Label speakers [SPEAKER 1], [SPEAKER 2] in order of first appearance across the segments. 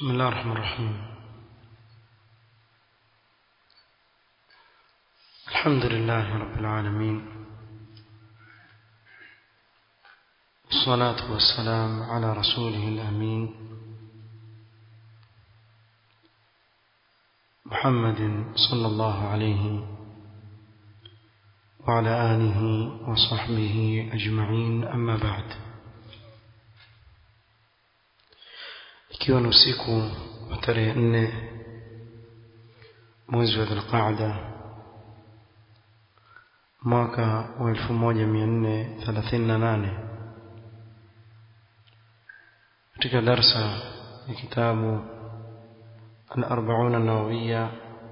[SPEAKER 1] بسم الله الرحمن الرحيم. الحمد لله رب العالمين، والصلاة والسلام على رسوله الأمين محمد صلى الله عليه وعلى آله وصحبه أجمعين. أما بعد، ikiwa ni usiku wa tarehe 4 mwezi wa Dhulqaada mwaka wa 1438, katika darsa ya kitabu al-40 an-Nawawiyya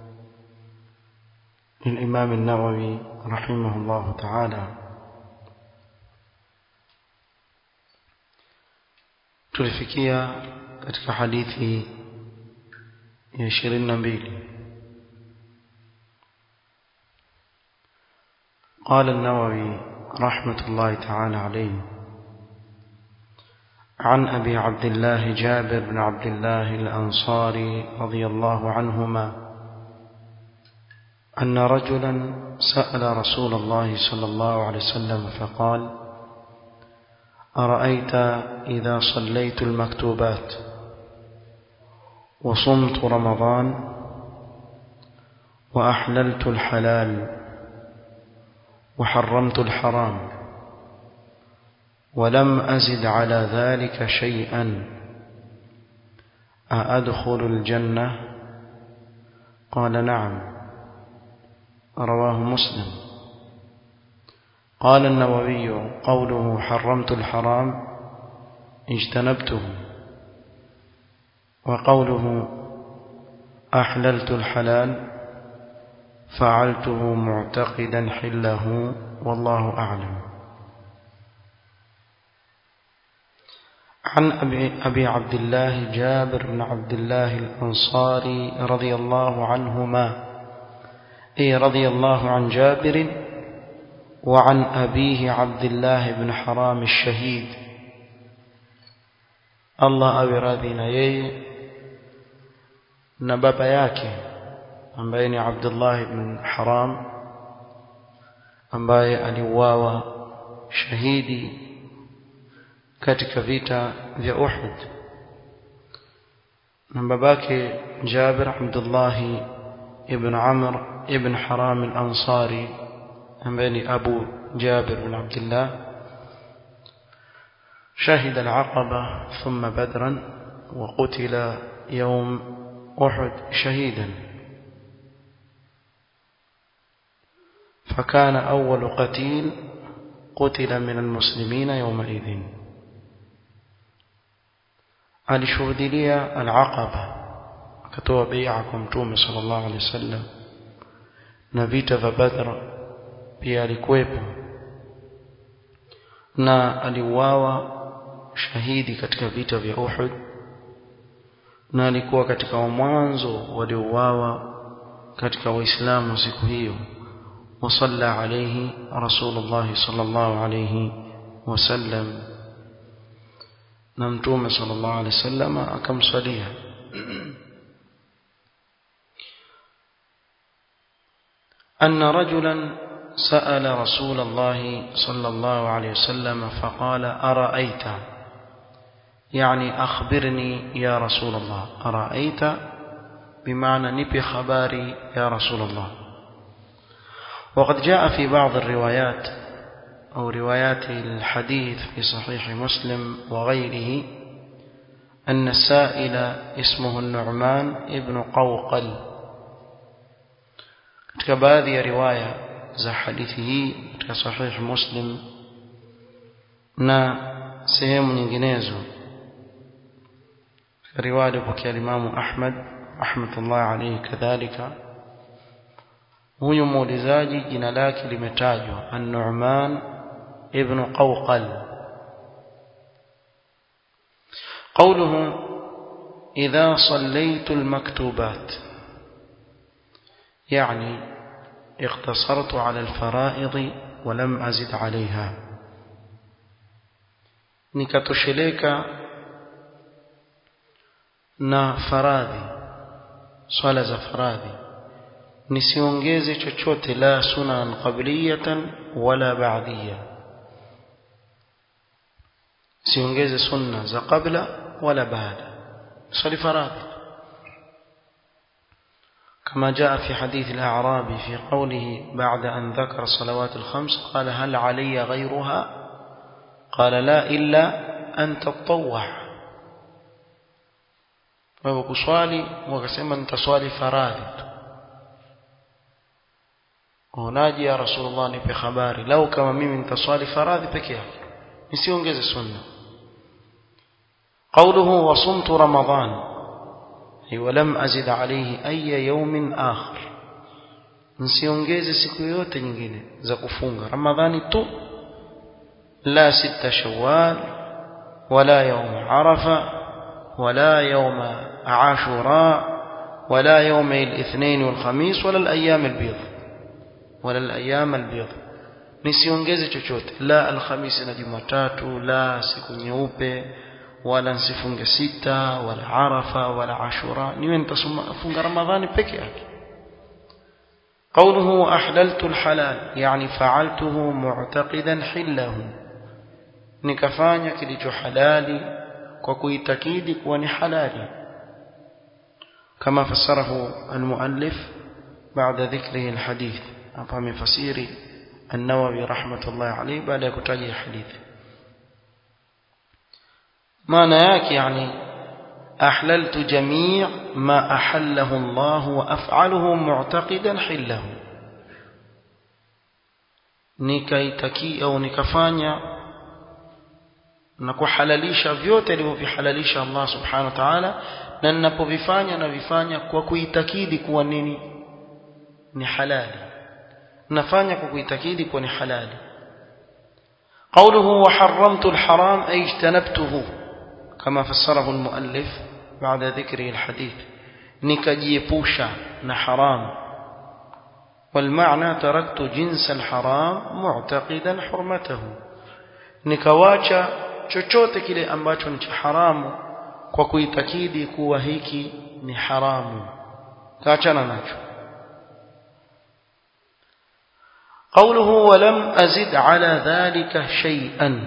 [SPEAKER 1] للإمام النووي رحمه الله تعالى، tulifikia katika hadithi ya 22. قال النووي رحمة الله تعالى عليه: عن أبي عبد الله جابر بن عبد الله الأنصاري رضي الله عنهما أن رجلا سأل رسول الله صلى الله عليه وسلم فقال: أرأيت إذا صليت المكتوبات وصمت رمضان وأحللت الحلال وحرمت الحرام ولم أزد على ذلك شيئا أأدخل الجنة؟ قال: نعم. رواه مسلم. قال النووي: قوله حرمت الحرام اجتنبته، وقوله أحللت الحلال فعلته معتقدا حله، والله أعلم. عن أبي عبد الله جابر بن عبد الله الأنصاري رضي الله عنهما، أي رضي الله عن جابر وعن أبيه عبد الله بن حرام الشهيد، الله أبي راضينا yeye na baba yake ambaye ni Abdullah ibn Haram, ambaye aliuawa shahidi katika vita vya Uhud, na babake Jabir Abdullah ibn Amr ibn Haram al-Ansari ambaye ni Abu Jabir ibn Abdullah, شهد العقبة ثم بدرا وقتل يوم أحد شهيدا، فكان أول قتيل قتل من المسلمين يومئذ. alishuhudia al-Aqaba, akatoa bai'a kwa Mtume sallallahu alaihi wasallam, na vita vya Badr pia alikuwepo, na aliuawa shahidi katika vita vya Uhud, na alikuwa katika mwanzo waliouawa katika Uislamu siku hiyo. وصلى عليه رسول الله صلى الله عليه وسلم، نمتوم صلى الله عليه وسلم أكم صليها. أن رجلا سأل رسول الله صلى الله عليه وسلم فقال: أرأيت، يعني أخبرني يا رسول الله. أرأيت بمعنى نبي خباري يا رسول الله. وقد جاء في بعض الروايات أو روايات الحديث في صحيح مسلم وغيره أن السائل اسمه النعمان ابن قوقل. katika baadhi ya riwaya za hadithi hii katika sahih Muslim na sehemu nyinginezo, riwaya kwa Imam Ahmad rahmatullah alayhi kadhalika, huyu muulizaji jina lake limetajwa An-Nu'man ibn Qawqal. قوله إذا صليت المكتوبات، يعني اقتصرت على الفرائض ولم أزد عليها، nikatosheleka na faradhi, swala za faradhi, nisiongeze chochote, la sunan qabliyatan wala ba'diyya, siongeze sunna za qabla wala baada, swali faradhi. كما جاء في حديث الأعرابي في قوله بعد أن ذكر الصلوات الخمس قال هل علي غيرها؟ قال لا إلا أن تتطوع. وكسوالي وكسما انتصالي فرادي وناجي يا رسول الله نبي خباري لو كما ميم انتصالي فرادي بكيه نسيونجز السنة. قوله وصمت رمضان ولم أزد عليه أي يوم آخر، nsiongeze siku yote nyingine za kufunga Ramadhani tu, la 6 Shawwal wala يوم عرفة ولا يوم عاشوراء ولا يوم الاثنين والخميس ولا الأيام البيض nisiongeze chochote, la alhamisi na Jumatatu, la siku nyeupe, wala nsifunge 6 wala Arafa wala Ashura, niwe nitafunga Ramadhani peke yake. قوله أحللت الحلال يعني فعلته معتقدا حله، nikafanya kilicho halali kwa kuitakidi kuwa ni halali, kama fasarahu المؤلف بعد ذكره الحديث. hapa amefasiri النووي رحمة الله عليه baada ya kutaja hadithi. maana yake yani أحللت جميع ما أحله الله وأفعله معتقدا حله، nikaitaki au nikafanya na kuhalalisha vyote alivyovihalalisha Allah subhanahu wa ta'ala, na ninapovifanya na vifanya kwa kuitakidi kuwa nini ni halali, nafanya kwa kuitakidi kuwa ni halali. قوله وحرمت الحرام أي اجتنبته كما فسره المؤلف بعد ذكره الحديث، نكجيبوشا نحرام، والمعنى تركت جنس الحرام معتقدا حرمته، nikawacha chochote kile ambacho ni haramu kwa kuitakidi kuwa hiki ni haramu, kaachana nacho. قوله ولم أزد على ذلك شيئا،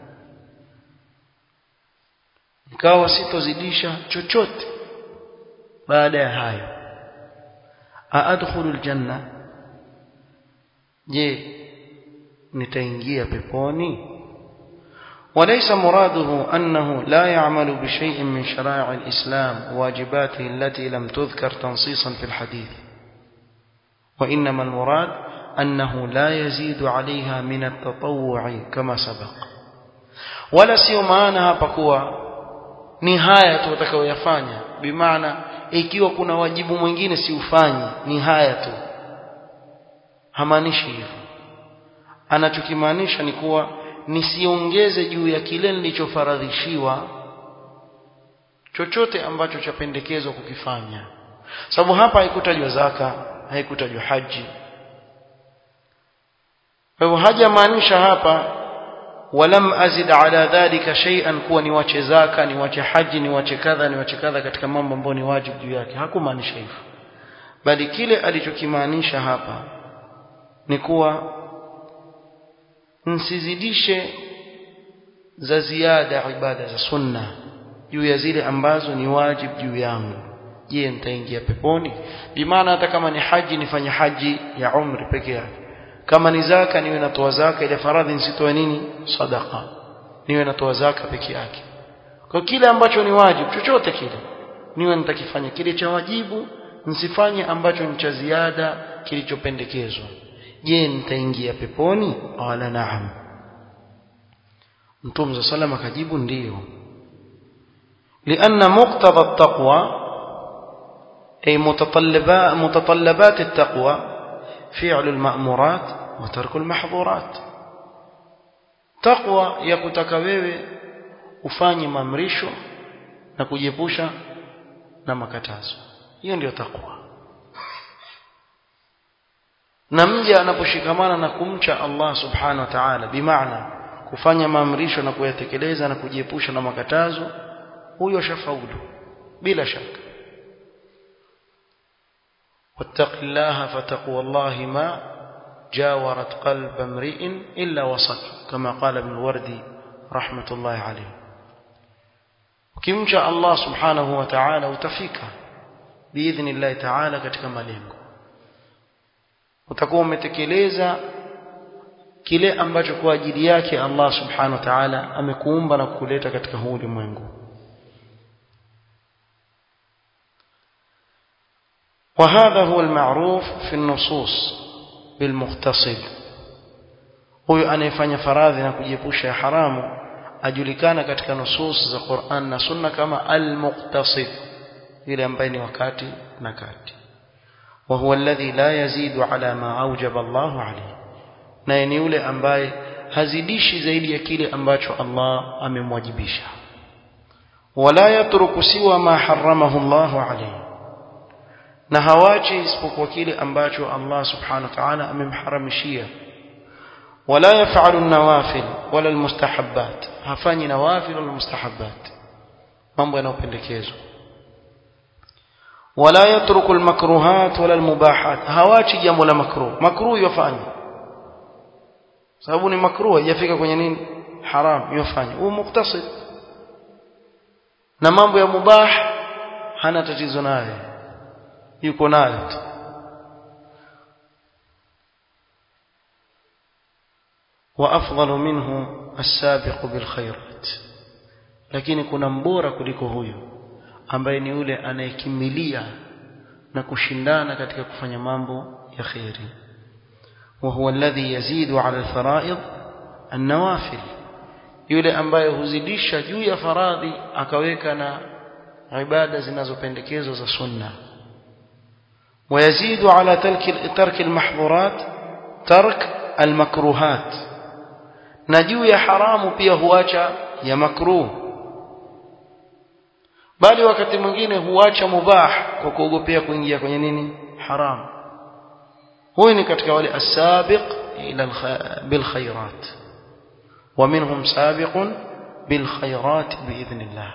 [SPEAKER 1] nikawa sitozidisha chochote baada ya hayo. aadkhulul janna, je nitaingia peponi? وليس مراده أنه لا يعمل بشيء من شرائع الإسلام واجباته التي لم تذكر تنصيصا في الحديث، وإنما المراد أنه لا يزيد عليها من التطوع كما سبق. ولا سيمانها بقوة نهاية utakayoyafanya, bimaana ikiwa kuna wajibu mwingine siufanyi, ni haya tu, hamaanishi hivyo. Anachokimaanisha ni kuwa nisiongeze juu ya kile nilichofaradhishiwa chochote ambacho chapendekezwa kukifanya, sababu hapa haikutajwa zaka, haikutajwa haji. Kwa hivyo hajamaanisha hapa walam azid ala dhalika shay'an, kuwa niwache zaka, niwache haji, niwache kadha katika mambo ambayo ni wajibu juu yake. Hakumaanisha hivyo, bali kile alichokimaanisha hapa ni kuwa nsizidishe za ziada ibada za sunna juu ya zile ambazo ni wajibu juu yangu. Je, nitaingia peponi? Bimaana hata kama ni haji nifanye haji ya umri peke yake, kama ni zaka niwe natoa zaka ile faradhi, nisitoe nini sadaqa, niwe natoa zaka peke yake. Kwa kile ambacho ni wajibu chochote kile niwe nitakifanya, kile cha wajibu nisifanye ambacho ni cha ziada kilichopendekezwa. Je, nitaingia peponi? Qala na'am. Mtume sallallahu akajibu ndiyo. لأن مقتضى التقوى أي متطلبات التقوى فعل المأمورات وترك المحظورات. تقوى yakutaka wewe ufanye maamrisho na kujiepusha na makatazo, hiyo ndio takwa. Na mja anaposhikamana na kumcha Allah subhanahu wa ta'ala, bimaana kufanya maamrisho na kuyatekeleza na kujiepusha na makatazo, huyo shafaulu. bila shaka. wattaqillaha fataqwallahi ma jawarat qalba mri'in illa wasat, kama qala ibn Wardi rahmatullahi alayhi. Ukimcha Allah subhanahu wa ta'ala utafika biidhnillah ta'ala katika malengo, utakuwa umetekeleza kile ambacho kwa ajili yake Allah subhanahu wa ta'ala amekuumba na kukuleta katika huu ulimwengu. وهذا هو المعروف في النصوص بالمغتصب. huyo anayefanya faradhi na kujiepusha haramu ajulikana katika nusus za Qur'an na Sunna kama al-muqtasid, yule ambaye ni wakati na kati. wa huwa alladhi la yazidu ala ma awjaba Allahu alayhi, na ni yule ambaye hazidishi zaidi ya kile ambacho Allah amemwajibisha. wala yatruku siwa ma harramahu Allahu alayhi, na hawachi isipokuwa kile ambacho Allah subhanahu wa ta'ala amemharamishia. wala yaf'alu an-nawafil wala al-mustahabbat, hafanyi nawafil wala mustahabbat, mambo yanayopendekezwa. wala yatruku al-makruhat wala al-mubahat, hawachi jambo la makruh yafanya, sababu ni makruh haijafika kwenye nini haram, yafanya. huwa muqtasid. na mambo ya mubah hana tatizo nayo, yuko nayo tu. وافضل منه السابق بالخيرات, lakini kuna mbora kuliko huyo ambaye ni yule anayekimilia na kushindana katika kufanya mambo ya khairi. وهو الذي يزيد على الفرائض النوافل, yule ambaye huzidisha juu ya faradhi akaweka na ibada zinazopendekezwa za sunna. ويزيد على ترك المحظورات ترك المكروهات, na juu ya haramu pia huacha ya makruh, bali wakati mwingine huacha mubah kwa kuogopea kuingia kwenye nini haram. huyu ni katika wale as-sabiq ila bil khairat, wa minhum sabiqun bil khairat biidhnillah.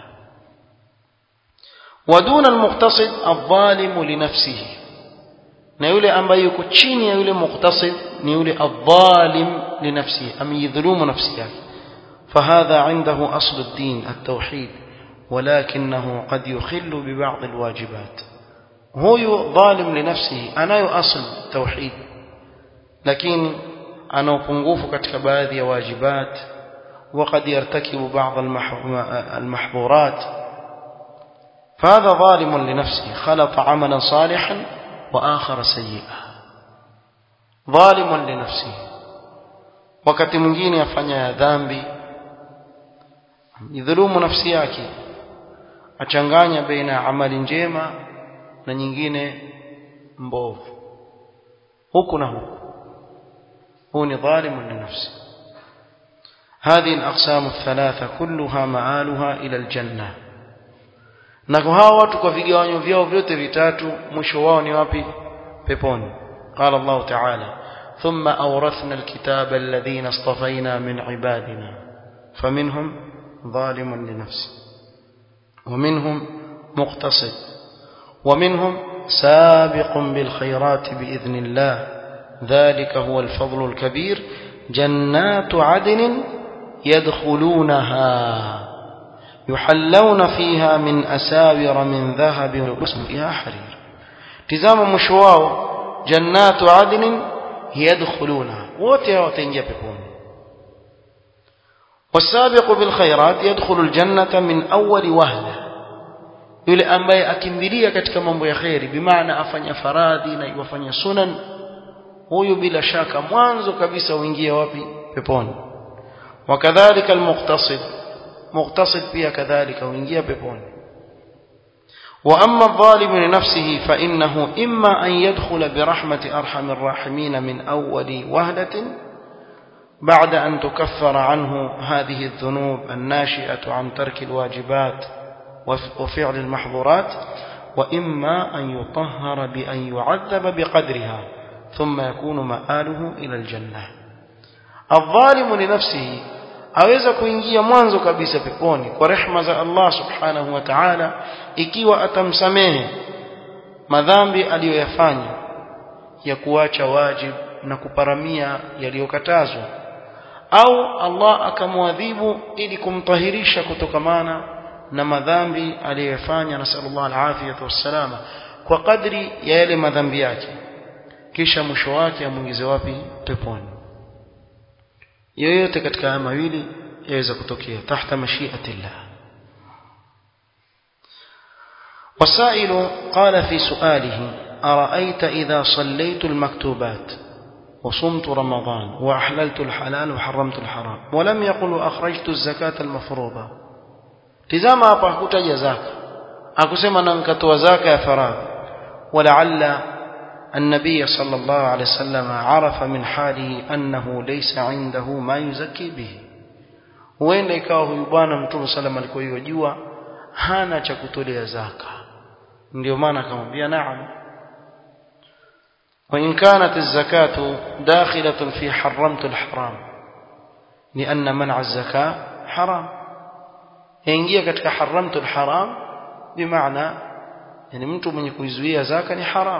[SPEAKER 1] wa duna al-muqtasid adh-dhalim li nafsihi, na yule ambaye yuko chini ya yule muqtasid ni yule adh-dhalim li nafsihi, amidhulumu nafsi yake. فهذا عنده أصل الدين التوحيد ولكنه قد يخل ببعض الواجبات. هو ظالم لنفسه anayo asl tauhid, lakini ana upungufu katika baadhi ya wajibat, وقد يرتكب بعض المحظورات. فهذا ظالم لنفسه خلط عملا صالحا وآخر سيئا. ظالم لنفسه, wakati mwingine afanya dhambi, yadhulumu nafsi yake, achanganya baina amali njema na nyingine mbovu, huku na huku. هو ظالم لنفسه. هذه الأقسام الثلاثة كلها معالها إلى الجنة. na kwa hawa watu kwa vigawanyo vyao vyote vitatu mwisho wao ni wapi? Peponi. قال الله تعالى ثم أورثنا الكتاب الذين اصطفينا من عبادنا فمنهم ظالم لنفسه ومنهم مقتصد ومنهم سابق بالخيرات بإذن الله ذلك هو الفضل الكبير جنات عدن يدخلونها يحلون فيها من أساور من ذهب وحسنها حرير. تزام مشواو جنات عدن يدخلونها وتنجي بكم. والسابق بالخيرات يدخل الجنة من أول وهلة, yule ambaye akimbilia katika mambo ya khairi, bimaana afanya faradhi na yafanya sunan, huyu bila shaka mwanzo kabisa uingie wapi? Peponi. wakadhalika almuqtasid, muqtasid pia kadhalika uingia peponi. واما الظالم لنفسه فانه اما ان يدخل برحمه ارحم الراحمين من اول وهله بعد ان تكفر عنه هذه الذنوب الناشئه عن ترك الواجبات وفعل المحظورات, واما ان يطهر بان يعذب بقدرها ثم يكون مآله الى الجنه. الظالم لنفسه aweza kuingia mwanzo kabisa peponi kwa rehema za Allah subhanahu wa ta'ala ikiwa atamsamehe madhambi aliyoyafanya ya kuacha wajib na kuparamia yaliyokatazwa, au Allah akamwadhibu ili kumtahirisha kutokamana na madhambi aliyofanya, nasallallahu alafiyata wassalama, kwa kadri ya yale madhambi yake, kisha mwisho wake amuingize wapi? Peponi. Yoyote katika haya mawili yaweza kutokea tahta mashiatillah. وسائل قال في سؤاله: أرأيت إذا صليت المكتوبات وصمت رمضان وأحللت الحلال وحرمت الحرام ولم يقل أخرجت الزكاة المفروضة. تزama hapa hakutaja zaka, akusema na nikatoa zaka ya faradhi. ولعل النبي صلى الله عليه وسلم عرف من حاله أنه ليس عنده ما يزكي به. huenda ikawa huyu bwana Mtume sallam alikuwa yajua hana cha kutolea zaka, ndio maana akamwambia naam. وإن كانت الزكاة داخلة في حرمت الحرام لأن منع الزكاة حرام، ينجي katika حرمت الحرام بمعنى يعني mtu mwenye kuizuia zaka ni haram.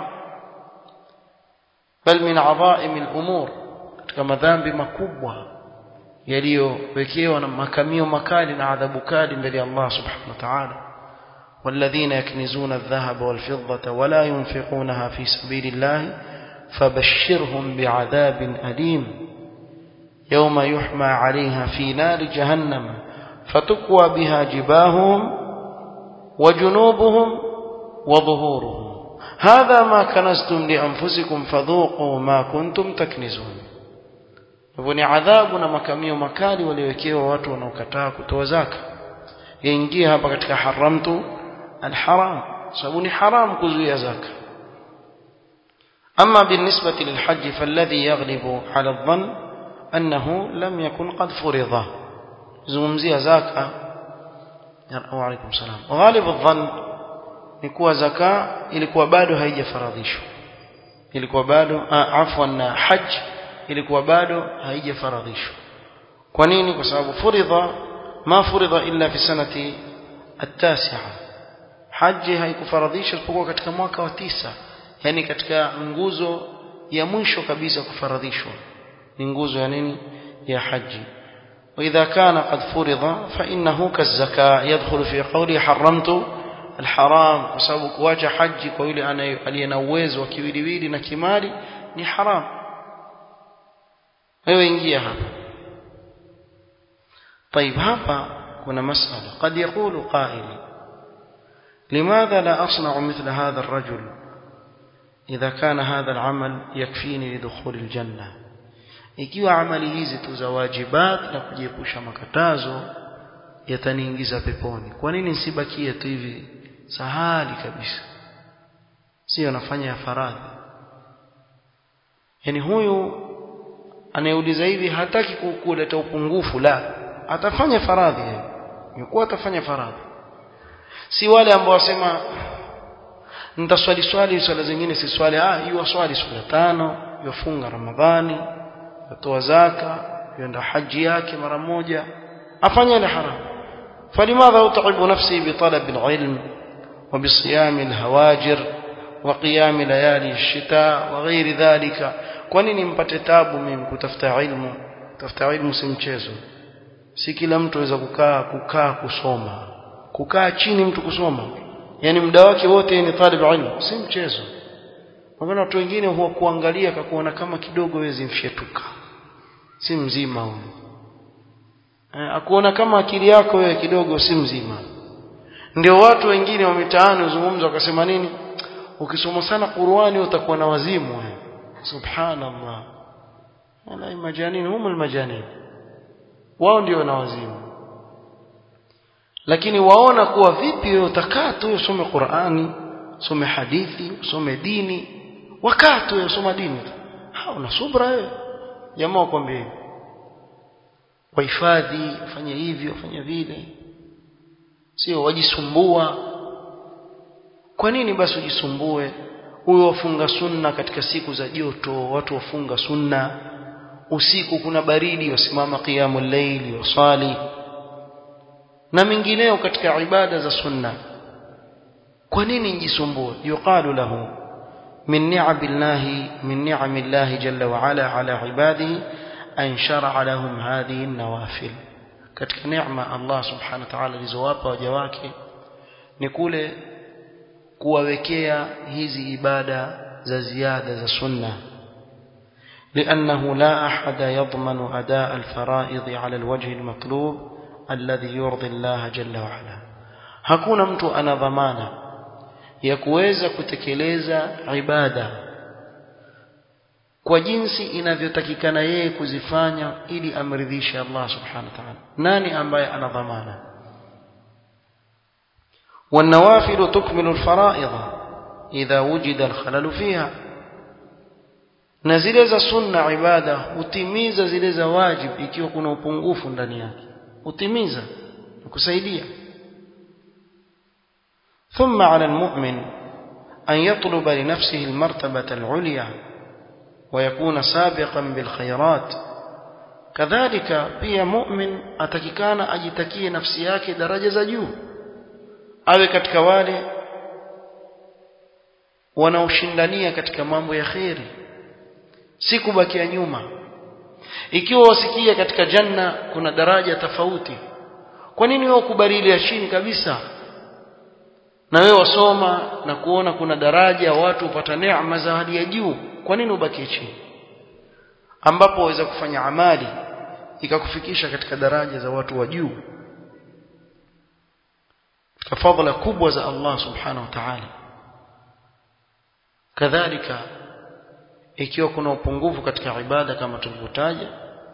[SPEAKER 1] بل من عظائم الأمور, katika madhambi makubwa yaliyowekewa na makamio makali na adhabu kali mbele ya Allah subhanahu wa ta'ala. والذين يكنزون الذهب والفضة ولا ينفقونها في سبيل الله فبشرهم بعذاب أليم يوم يحمى عليها في نار جهنم فتكوى بها جباههم وجنوبهم وظهورهم هذا ما كنزتم لأنفسكم فذوقوا ما كنتم تكنزون. ni adhabu na makamio makali waliowekewa watu wanaokataa kutoa zaka. yaingia hapa katika haramtu alharam, sababu ni haram kuzuia zaka. أما بالنسبة للحج فالذي يغلب على الظن أنه لم يكن قد فرض. زمزية زكاة وعليكم السلام. وغالب الظن يكون زكاة ilikuwa bado haijafaradhishwa, ilikuwa bado afwan hajj ilikuwa bado haijafaradhishwa. kwa nini? kwa sababu furidha ma furidha illa fi sanati at-tasi'a, haji haikufaradhishwa isipokuwa katika mwaka wa 9, yani katika nguzo ya mwisho kabisa kufaradhishwa ni nguzo ya nini? ya haji. واذا كان قد فرض فانه كالزكاه يدخل في قوله حرمت الحرام, kwa sababu kuacha haji kwa yule aliyena uwezo wa kiwiliwili na kimali ni haram. wewe ingia hapa. طيب hapa kuna masala, قد يقول قائل لماذا لا أصنع مثل هذا الرجل إذا كان هذا العمل يكفيني لدخول الجنة. ikiwa amali hizi tu za wajibat na kujiepusha makatazo yataniingiza peponi, kwa nini nisibakie tu hivi sahali kabisa, sio nafanya ya faradhi? yani huyu anayeuliza hivi hataki kuleta upungufu, la, atafanya faradhi, yuko atafanya faradhi. si wale ambao wasema nitaswali swala zingine si swali, hiyo swali swala 5, yofunga Ramadhani, yotoa zaka, yenda haji yake mara moja, afanye ile haram. فلماذا أتعب نفسي بطلب العلم وبصيام الهواجر وقيام ليالي الشتاء وغير ذلك؟ kwa nini mpate taabu mimi kutafuta ilmu? Tafuta ilmu si mchezo. si kila mtu aweza kukaa kusoma, kukaa chini mtu kusoma, yani muda wake wote ni talib ilmu, si mchezo. Maana watu wengine huwa kuangalia kakuona kama kidogo wezi mfyetuka, si mzima huyo. Akuona kama akili yako wewe kidogo si mzima. Ndio watu wengine wa mitaani uzungumza wakasema nini, ukisoma sana Qur'ani utakuwa na wazimu wewe. Subhanallah, wala majanini humul majanini, wao ndio na wazimu. lakini waona kuwa vipi wewe utakaa tu usome Qur'ani, usome hadithi, usome dini, wakaa tu usome dini, hauna subra wewe. jamaa wakwambie wahifadhi, ufanye hivi ufanye vile, sio wajisumbua. kwa nini basi ujisumbue? Huyo wafunga sunna katika siku za joto, watu wafunga sunna, usiku kuna baridi wasimama qiyamul layl wasali na mengineo katika ibada za sunna. Kwa nini njisumbue? Yuqalu lahu min ni'amillahi jalla wa ala ala ibadihi an shar'a lahum hadhihi an-nawafil. Katika neema Allah subhanahu wa ta'ala alizowapa waja wake ni kule kuwawekea hizi ibada za ziada za sunna. لأنه لا أحد يضمن أداء الفرائض على الوجه المطلوب الذي يرضي الله جل وعلا. hakuna mtu ana dhamana ya kuweza kutekeleza ibada kwa jinsi inavyotakikana yeye kuzifanya ili amridhishe Allah subhanahu wa ta'ala. Nani ambaye ana dhamana? والنوافل تكمل الفرائض إذا وجد الخلل فيها. na zile za sunna ibada hutimiza zile za wajib ikiwa kuna upungufu ndani yake, hutimiza kusaidia. ثم على المؤمن أن يطلب لنفسه المرتبة العليا ويكون سابقا بالخيرات. كذلك pia mu'min atakikana ajitakie nafsi yake daraja za juu, awe katika wale wanaoshindania katika mambo ya khairi, si kubakia nyuma. Ikiwa wasikia katika janna kuna daraja tofauti, kwa nini wewe ukubali ya chini kabisa? Na wewe wasoma na kuona kuna daraja watu upata neema za hali ya juu, kwa nini ubaki chini ambapo waweza kufanya amali ikakufikisha katika daraja za watu wa juu, katika fadhila kubwa za Allah subhanahu wa ta'ala? Kadhalika ikiwa kuna upungufu katika ibada kama tulivyotaja,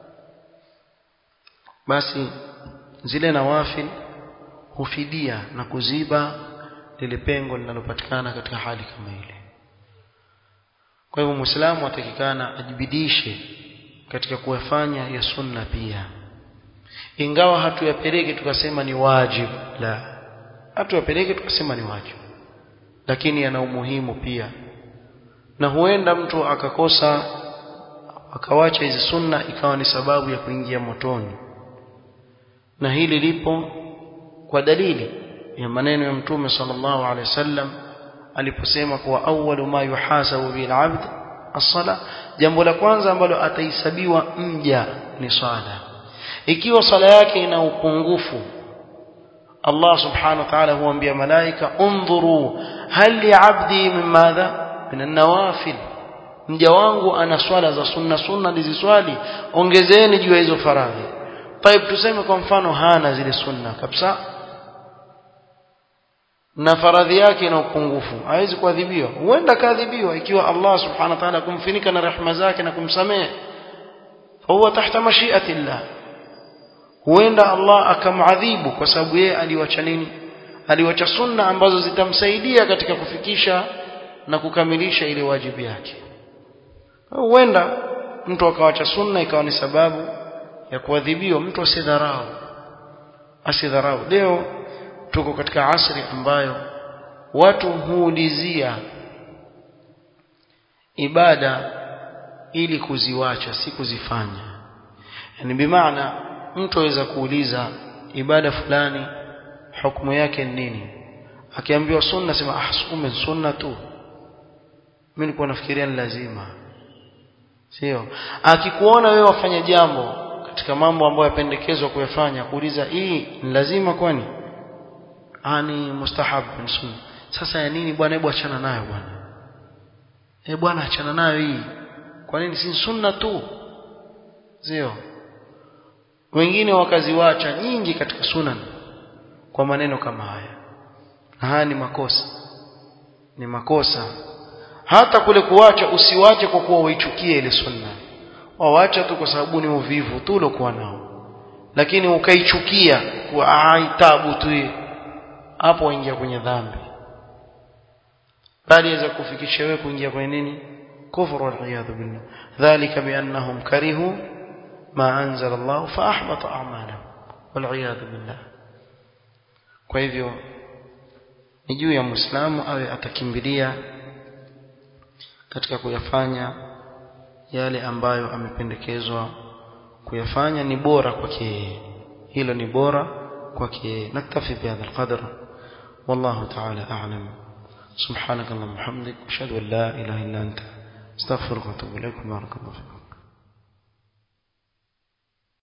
[SPEAKER 1] basi zile nawafil hufidia na kuziba lile pengo linalopatikana katika hali kama ile. Kwa hivyo Muislamu atakikana ajibidishe katika kuyafanya ya sunna pia, ingawa hatuyapeleke tukasema ni wajibu, la, hatuyapeleke tukasema ni wajibu, lakini yana umuhimu pia. Na huenda mtu akakosa akawacha hizi sunna ikawa ni sababu ya kuingia motoni, na hili lipo kwa dalili ya maneno ya Mtume sallallahu alaihi wasallam aliposema kwa awwalu ma yuhasabu bil abd as-sala, jambo la kwanza ambalo atahesabiwa mja ni swala. Ikiwa swala yake ina upungufu, Allah subhanahu wa ta'ala huambia malaika undhuru hal li abdi min madha min an-nawafil, mja wangu ana swala za sunna niziswali, ongezeni juu ya hizo faradhi. Taib, tuseme kwa mfano hana zile sunna kabisa na faradhi yake ina upungufu, hawezi kuadhibiwa. Huenda kaadhibiwa ikiwa Allah subhanahu wa ta'ala kumfinika na rehema zake na kumsamehe, huwa tahta mashiati Allah. Huenda Allah akamadhibu kwa sababu yeye aliwacha nini? Aliwacha sunna ambazo zitamsaidia katika kufikisha na kukamilisha ile wajibu yake. Huenda mtu akawacha sunna ikawa ni sababu ya kuadhibiwa. Mtu asidharau. Leo tuko katika asri ambayo watu huulizia ibada ili kuziwacha, si kuzifanya. Yani bimaana mtu aweza kuuliza ibada fulani hukumu yake ni nini, akiambiwa sunna sema kumbe sunna tu, mimi nilikuwa nafikiria ni lazima. Sio, akikuona wewe wafanya jambo katika mambo ambayo yapendekezwa kuyafanya, kuuliza hii ni lazima kwani ani mustahab ni sunna? Sasa ya nini bwana, hebu achana nayo bwana, bwana achana nayo hii, kwa nini si sunna tu? Sio, wengine wakaziwacha nyingi katika sunan kwa maneno kama haya. Haya ni makosa. Hata kule kuacha, usiwache kwa kuwa uichukie ile sunna, wawacha tu kwa sababu ni uvivu tu uliokuwa nao, lakini ukaichukia kwa tabu tu, hapo waingia kwenye dhambi, bali yaweza kufikisha wewe kuingia kwenye nini? Kufru wal iyadhu billah. Dhalika biannahum karihu ma anzala Allah fa ahbata a'malahum wal iyadhu billah. Kwa hivyo ni juu ya Muislamu awe atakimbilia katika kuyafanya yale ambayo amependekezwa kuyafanya ni bora kwake, hilo ni bora kwake. Naktafi bihadha alqadr, wallahu ta'ala a'lam. subhanakallahumma wa bihamdik, ashhadu an la ilaha illa anta astaghfiruka wa atubu ilaik. barakallahu fiik.